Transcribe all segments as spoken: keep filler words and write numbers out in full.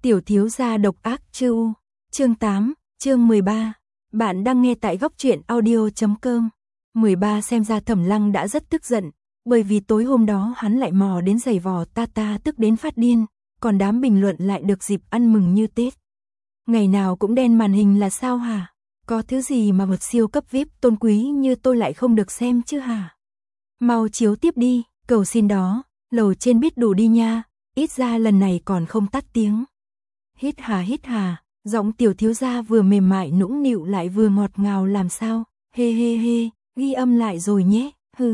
Tiểu thiếu gia độc ác chư u, chương tám, chương mười ba. Bạn đang nghe tại góc truyện audio chấm com. mười ba xem ra Thẩm Lăng đã rất tức giận, bởi vì tối hôm đó hắn lại mò đến giày vò ta ta tức đến phát điên, còn đám bình luận lại được dịp ăn mừng như Tết. Ngày nào cũng đen màn hình là sao hả? Có thứ gì mà một siêu cấp vi ai pi tôn quý như tôi lại không được xem chứ hả? Mau chiếu tiếp đi, cầu xin đó, lầu trên biết đủ đi nha, ít ra lần này còn không tắt tiếng. Hít hà hít hà, giọng tiểu thiếu gia vừa mềm mại nũng nịu lại vừa ngọt ngào làm sao, hê hê hê, ghi âm lại rồi nhé, hừ.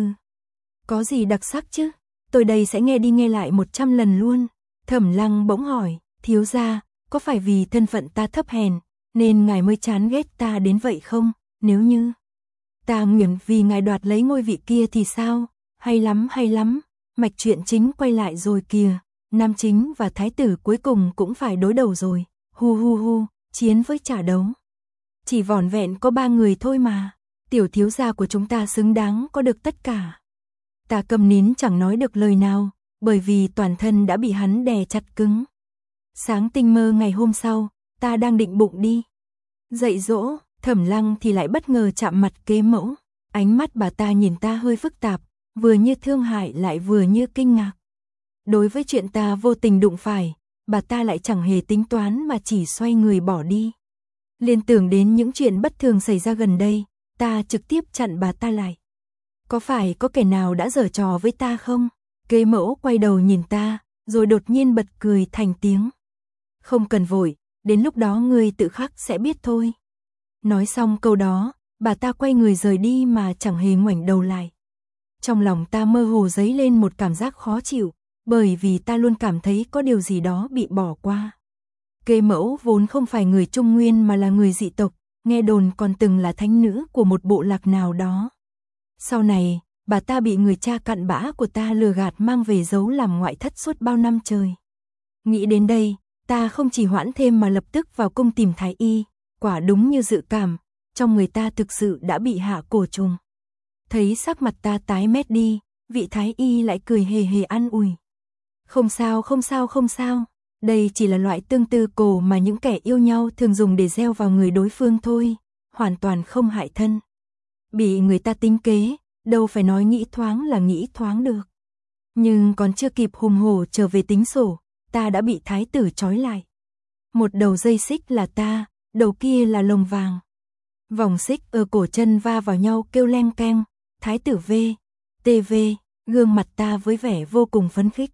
Có gì đặc sắc chứ, tôi đây sẽ nghe đi nghe lại một trăm lần luôn. Thẩm Lăng bỗng hỏi, thiếu gia, có phải vì thân phận ta thấp hèn, nên ngài mới chán ghét ta đến vậy không? Nếu như ta nguyện vì ngài đoạt lấy ngôi vị kia thì sao? Hay lắm hay lắm, mạch truyện chính quay lại rồi kìa. Nam chính và thái tử cuối cùng cũng phải đối đầu rồi, hu hu hu, chiến với trả đấu. Chỉ vỏn vẹn có ba người thôi mà, tiểu thiếu gia của chúng ta xứng đáng có được tất cả. Ta câm nín chẳng nói được lời nào, bởi vì toàn thân đã bị hắn đè chặt cứng. Sáng tinh mơ ngày hôm sau, ta đang định bụng đi dạy dỗ, Thẩm Lăng thì lại bất ngờ chạm mặt kế mẫu. Ánh mắt bà ta nhìn ta hơi phức tạp, vừa như thương hại lại vừa như kinh ngạc. Đối với chuyện ta vô tình đụng phải, bà ta lại chẳng hề tính toán mà chỉ xoay người bỏ đi. Liên tưởng đến những chuyện bất thường xảy ra gần đây, ta trực tiếp chặn bà ta lại. Có phải có kẻ nào đã giở trò với ta không? Kế mẫu quay đầu nhìn ta, rồi đột nhiên bật cười thành tiếng. Không cần vội, đến lúc đó ngươi tự khắc sẽ biết thôi. Nói xong câu đó, bà ta quay người rời đi mà chẳng hề ngoảnh đầu lại. Trong lòng ta mơ hồ dấy lên một cảm giác khó chịu, bởi vì ta luôn cảm thấy có điều gì đó bị bỏ qua. Kế mẫu vốn không phải người Trung Nguyên mà là người dị tộc, nghe đồn còn từng là thánh nữ của một bộ lạc nào đó. Sau này, bà ta bị người cha cặn bã của ta lừa gạt mang về giấu làm ngoại thất suốt bao năm trời. Nghĩ đến đây, ta không chỉ hoãn thêm mà lập tức vào cung tìm thái y, quả đúng như dự cảm, trong người ta thực sự đã bị hạ cổ trùng. Thấy sắc mặt ta tái mét đi, vị thái y lại cười hề hề an ủi. Không sao không sao không sao, đây chỉ là loại tương tư cổ mà những kẻ yêu nhau thường dùng để gieo vào người đối phương thôi, hoàn toàn không hại thân. Bị người ta tính kế, đâu phải nói nghĩ thoáng là nghĩ thoáng được. Nhưng còn chưa kịp hùng hổ trở về tính sổ, ta đã bị thái tử trói lại. Một đầu dây xích là ta, đầu kia là lồng vàng. Vòng xích ở cổ chân va vào nhau kêu leng keng, thái tử V, tê vê, gương mặt ta với vẻ vô cùng phấn khích.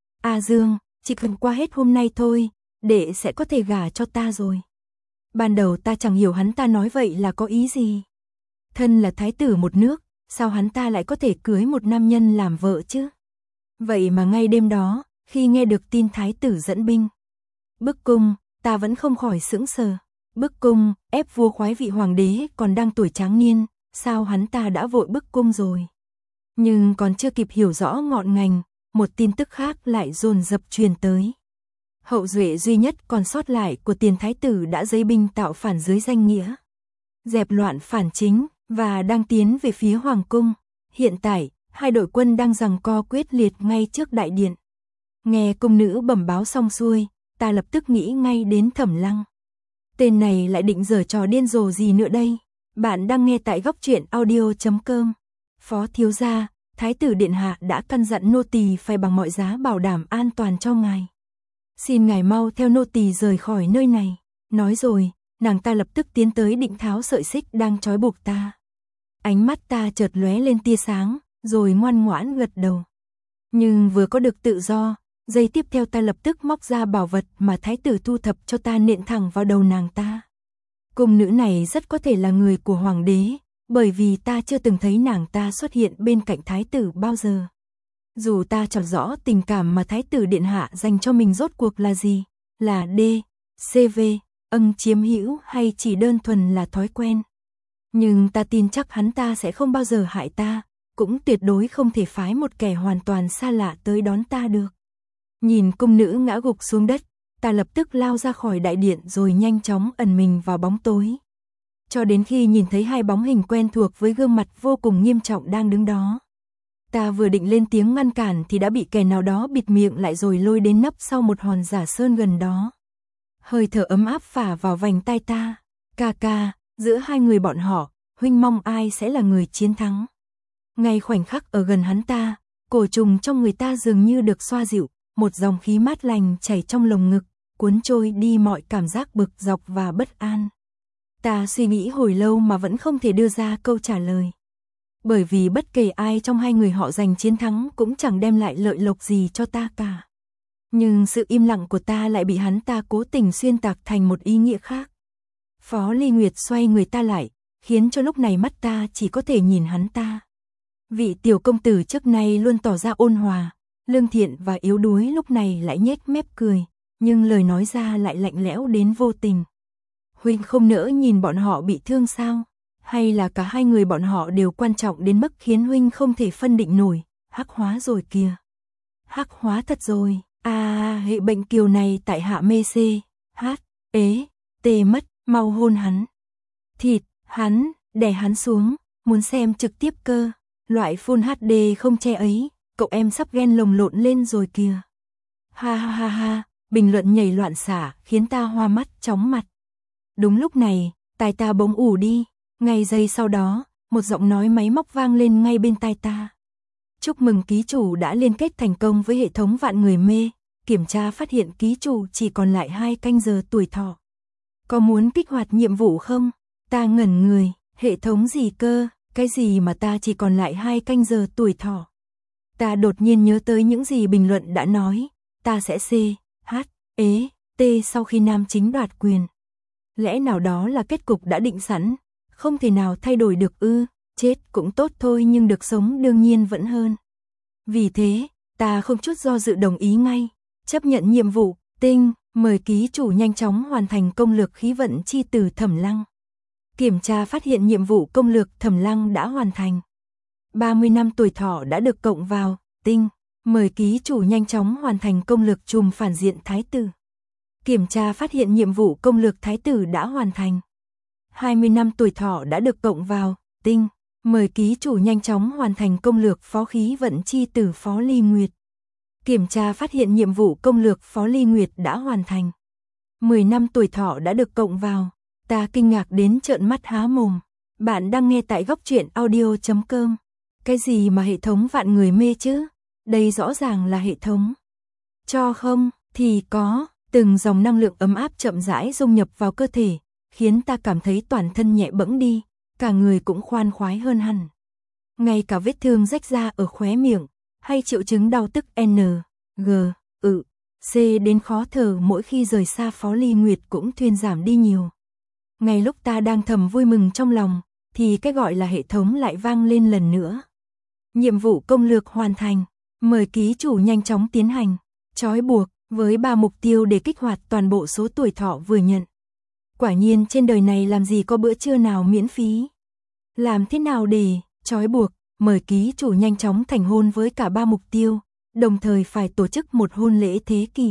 A Dương, chỉ cần qua hết hôm nay thôi, đệ sẽ có thể gả cho ta rồi. Ban đầu ta chẳng hiểu hắn ta nói vậy là có ý gì. Thân là thái tử một nước, sao hắn ta lại có thể cưới một nam nhân làm vợ chứ? Vậy mà ngay đêm đó, khi nghe được tin thái tử dẫn binh bức cung, ta vẫn không khỏi sững sờ. Bức cung, ép vua khoái vị hoàng đế còn đang tuổi tráng niên, sao hắn ta đã vội bức cung rồi? Nhưng còn chưa kịp hiểu rõ ngọn ngành, một tin tức khác lại dồn dập truyền tới. Hậu duệ duy nhất còn sót lại của tiền thái tử đã giấy binh tạo phản dưới danh nghĩa dẹp loạn phản chính và đang tiến về phía hoàng cung. Hiện tại, hai đội quân đang giằng co quyết liệt ngay trước đại điện. Nghe cung nữ bẩm báo xong xuôi, ta lập tức nghĩ ngay đến Thẩm Lăng. Tên này lại định giở trò điên rồ gì nữa đây? Bạn đang nghe tại góc truyện audio chấm com. Phó thiếu gia, thái tử điện hạ đã căn dặn nô tỳ phải bằng mọi giá bảo đảm an toàn cho ngài. Xin ngài mau theo nô tỳ rời khỏi nơi này. Nói rồi, nàng ta lập tức tiến tới định tháo sợi xích đang trói buộc ta. Ánh mắt ta chợt lóe lên tia sáng, rồi ngoan ngoãn gật đầu. Nhưng vừa có được tự do, giây tiếp theo ta lập tức móc ra bảo vật mà thái tử thu thập cho ta nện thẳng vào đầu nàng ta. Cung nữ này rất có thể là người của hoàng đế, bởi vì ta chưa từng thấy nàng ta xuất hiện bên cạnh thái tử bao giờ. Dù ta chẳng rõ tình cảm mà thái tử điện hạ dành cho mình rốt cuộc là gì, là D, xê vê, ân chiếm hữu hay chỉ đơn thuần là thói quen. Nhưng ta tin chắc hắn ta sẽ không bao giờ hại ta, cũng tuyệt đối không thể phái một kẻ hoàn toàn xa lạ tới đón ta được. Nhìn cung nữ ngã gục xuống đất, ta lập tức lao ra khỏi đại điện rồi nhanh chóng ẩn mình vào bóng tối. Cho đến khi nhìn thấy hai bóng hình quen thuộc với gương mặt vô cùng nghiêm trọng đang đứng đó. Ta vừa định lên tiếng ngăn cản thì đã bị kẻ nào đó bịt miệng lại rồi lôi đến nấp sau một hòn giả sơn gần đó. Hơi thở ấm áp phả vào vành tai ta. Ca ca, giữa hai người bọn họ, huynh mong ai sẽ là người chiến thắng. Ngay khoảnh khắc ở gần hắn ta, cổ trùng trong người ta dường như được xoa dịu, một dòng khí mát lành chảy trong lồng ngực, cuốn trôi đi mọi cảm giác bực dọc và bất an. Ta suy nghĩ hồi lâu mà vẫn không thể đưa ra câu trả lời. Bởi vì bất kể ai trong hai người họ giành chiến thắng cũng chẳng đem lại lợi lộc gì cho ta cả. Nhưng sự im lặng của ta lại bị hắn ta cố tình xuyên tạc thành một ý nghĩa khác. Phó Ly Nguyệt xoay người ta lại, khiến cho lúc này mắt ta chỉ có thể nhìn hắn ta. Vị tiểu công tử trước nay luôn tỏ ra ôn hòa, lương thiện và yếu đuối lúc này lại nhếch mép cười, nhưng lời nói ra lại lạnh lẽo đến vô tình. Huynh không nỡ nhìn bọn họ bị thương sao? Hay là cả hai người bọn họ đều quan trọng đến mức khiến huynh không thể phân định nổi? Hắc hóa rồi kìa. Hắc hóa thật rồi. À, hệ bệnh kiều này tại hạ mê xê, hát, ế, tê mất, mau hôn hắn. Thịt, hắn, đè hắn xuống, muốn xem trực tiếp cơ. Loại Full hát đê không che ấy, cậu em sắp ghen lồng lộn lên rồi kìa. Ha ha ha ha, bình luận nhảy loạn xả, khiến ta hoa mắt chóng mặt. Đúng lúc này, tai ta bỗng ù đi, ngay giây sau đó, một giọng nói máy móc vang lên ngay bên tai ta. Chúc mừng ký chủ đã liên kết thành công với hệ thống vạn người mê, kiểm tra phát hiện ký chủ chỉ còn lại hai canh giờ tuổi thọ. Có muốn kích hoạt nhiệm vụ không? Ta ngẩn người, hệ thống gì cơ, cái gì mà ta chỉ còn lại hai canh giờ tuổi thọ? Ta đột nhiên nhớ tới những gì bình luận đã nói, ta sẽ C, H, ế, T sau khi nam chính đoạt quyền. Lẽ nào đó là kết cục đã định sẵn, không thể nào thay đổi được ư? Chết cũng tốt thôi nhưng được sống đương nhiên vẫn hơn. Vì thế, ta không chút do dự đồng ý ngay, chấp nhận nhiệm vụ. Tinh, mời ký chủ nhanh chóng hoàn thành công lược khí vận chi tử Thẩm Lăng. Kiểm tra phát hiện nhiệm vụ công lược Thẩm Lăng đã hoàn thành. ba mươi năm tuổi thọ đã được cộng vào. Tinh, mời ký chủ nhanh chóng hoàn thành công lược trùm phản diện Thái tử. Kiểm tra phát hiện nhiệm vụ công lược Thái tử đã hoàn thành. hai mươi năm tuổi thọ đã được cộng vào. Tinh, mời ký chủ nhanh chóng hoàn thành công lược phó khí vận chi tử Phó Ly Nguyệt. Kiểm tra phát hiện nhiệm vụ công lược Phó Ly Nguyệt đã hoàn thành. mười năm tuổi thọ đã được cộng vào. Ta kinh ngạc đến trợn mắt há mồm. Bạn đang nghe tại góc truyện audio chấm com. Cái gì mà hệ thống vạn người mê chứ? Đây rõ ràng là hệ thống. Cho không, thì có. Từng dòng năng lượng ấm áp chậm rãi dung nhập vào cơ thể, khiến ta cảm thấy toàn thân nhẹ bẫng đi, cả người cũng khoan khoái hơn hẳn. Ngay cả vết thương rách ra ở khóe miệng, hay triệu chứng đau tức N, G, ự, C đến khó thở mỗi khi rời xa Phó Ly Nguyệt cũng thuyên giảm đi nhiều. Ngay lúc ta đang thầm vui mừng trong lòng, thì cái gọi là hệ thống lại vang lên lần nữa. Nhiệm vụ công lược hoàn thành, mời ký chủ nhanh chóng tiến hành, trói buộc, với ba mục tiêu để kích hoạt toàn bộ số tuổi thọ vừa nhận. Quả nhiên trên đời này làm gì có bữa trưa nào miễn phí. Làm thế nào để trói buộc, mời ký chủ nhanh chóng thành hôn với cả ba mục tiêu, đồng thời phải tổ chức một hôn lễ thế kỷ.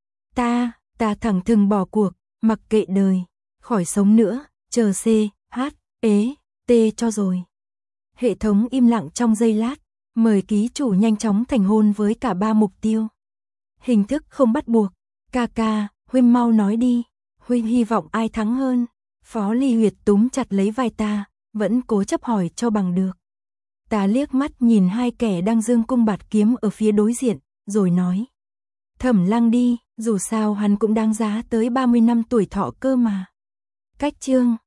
Ta, ta thẳng thừng bỏ cuộc, mặc kệ đời, khỏi sống nữa, chờ C, H, ế, T cho rồi. Hệ thống im lặng trong giây lát, mời ký chủ nhanh chóng thành hôn với cả ba mục tiêu. Hình thức không bắt buộc, ca ca, huynh mau nói đi, huynh hy vọng ai thắng hơn. Phó Ly Nguyệt túm chặt lấy vai ta, vẫn cố chấp hỏi cho bằng được. Ta liếc mắt nhìn hai kẻ đang giương cung bạt kiếm ở phía đối diện, rồi nói. Thẩm Lăng đi, dù sao hắn cũng đáng giá tới ba mươi năm tuổi thọ cơ mà. Cách chương